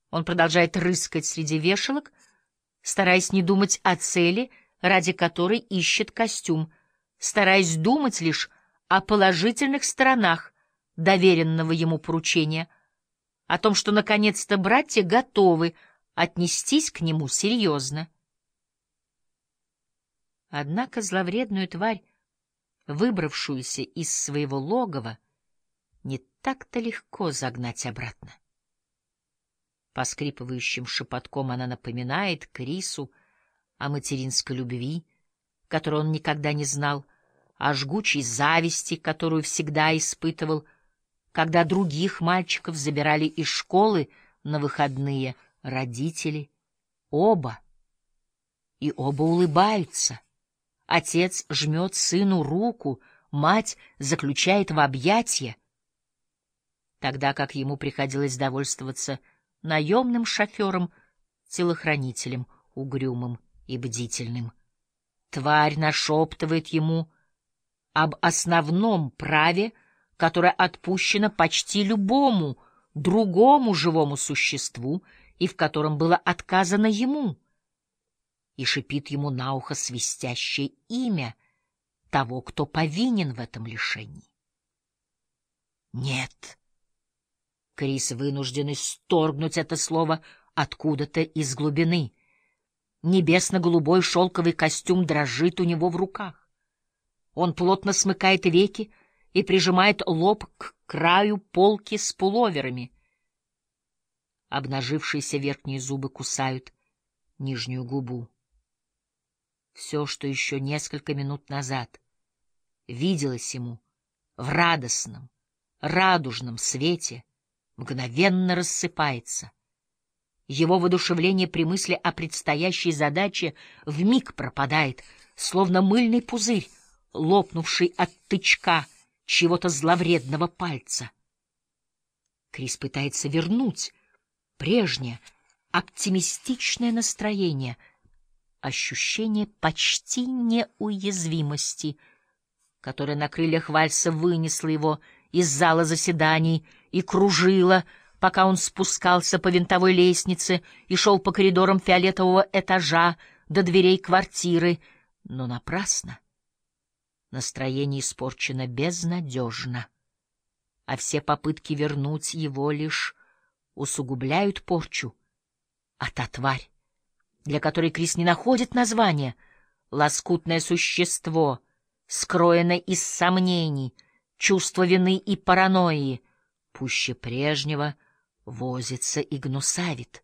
Он продолжает рыскать среди вешалок, стараясь не думать о цели, ради которой ищет костюм, стараясь думать лишь о положительных сторонах доверенного ему поручения, о том, что наконец-то братья готовы отнестись к нему серьезно. Однако зловредную тварь, выбравшуюся из своего логова, не так-то легко загнать обратно. Поскрипывающим шепотком она напоминает Крису о материнской любви, которую он никогда не знал, о жгучей зависти, которую всегда испытывал, когда других мальчиков забирали из школы на выходные родители. Оба. И оба улыбаются. Отец жмет сыну руку, мать заключает в объятия, тогда как ему приходилось довольствоваться наемным шофером-телохранителем, угрюмым и бдительным. Тварь нашептывает ему об основном праве, которое отпущено почти любому другому живому существу и в котором было отказано ему, и шипит ему на ухо свистящее имя того, кто повинен в этом лишении. Нет. Крис вынужден исторгнуть это слово откуда-то из глубины. Небесно-голубой шелковый костюм дрожит у него в руках. Он плотно смыкает веки и прижимает лоб к краю полки с пуловерами. Обнажившиеся верхние зубы кусают нижнюю губу. Все, что еще несколько минут назад виделось ему в радостном, радужном свете, мгновенно рассыпается. Его воодушевление при мысли о предстоящей задаче вмиг пропадает, словно мыльный пузырь, лопнувший от тычка чьего-то зловредного пальца. Крис пытается вернуть прежнее оптимистичное настроение, ощущение почти неуязвимости, которое на крыльях вальса вынесло его из зала заседаний и кружило, пока он спускался по винтовой лестнице и шел по коридорам фиолетового этажа до дверей квартиры, но напрасно. Настроение испорчено безнадежно, а все попытки вернуть его лишь усугубляют порчу. А та тварь, для которой Крис не находит названия, лоскутное существо, скроенное из сомнений, чувства вины и паранойи, пуще прежнего возится и гнусавит.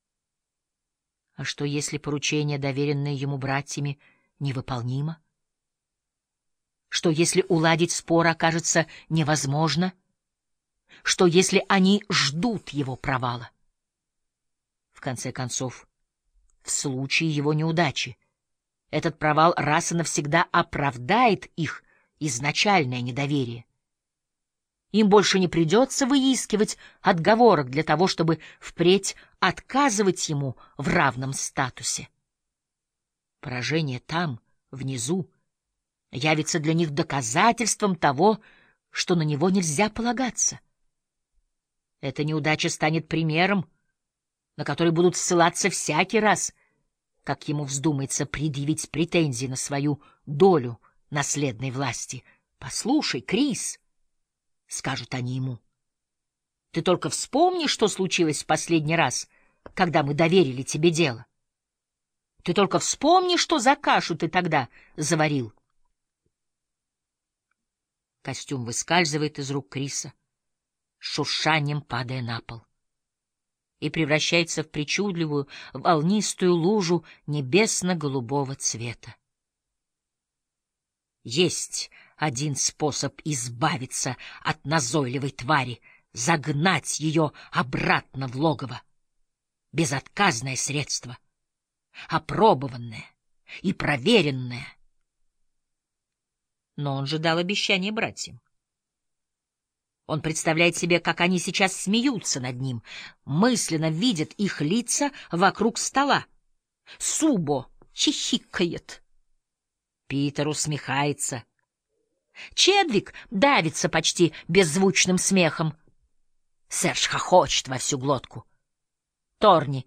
А что, если поручение, доверенное ему братьями, невыполнимо? Что, если уладить спор окажется невозможно? Что, если они ждут его провала? В конце концов, в случае его неудачи, этот провал раз и навсегда оправдает их изначальное недоверие. Им больше не придется выискивать отговорок для того, чтобы впредь отказывать ему в равном статусе. Поражение там, внизу, явится для них доказательством того, что на него нельзя полагаться. Эта неудача станет примером, на который будут ссылаться всякий раз, как ему вздумается предъявить претензии на свою долю наследной власти. «Послушай, Крис», — скажут они ему, — «ты только вспомни, что случилось в последний раз, когда мы доверили тебе дело. Ты только вспомни, что за кашу ты тогда заварил». Костюм выскальзывает из рук Криса, с шуршанием падая на пол, и превращается в причудливую волнистую лужу небесно-голубого цвета. Есть один способ избавиться от назойливой твари, загнать ее обратно в логово. Безотказное средство, опробованное и проверенное. Но он же дал обещание братьям. Он представляет себе, как они сейчас смеются над ним, мысленно видит их лица вокруг стола. Субо хихикает. Питер усмехается. Чедвик давится почти беззвучным смехом. Серж хохочет во всю глотку. Торни.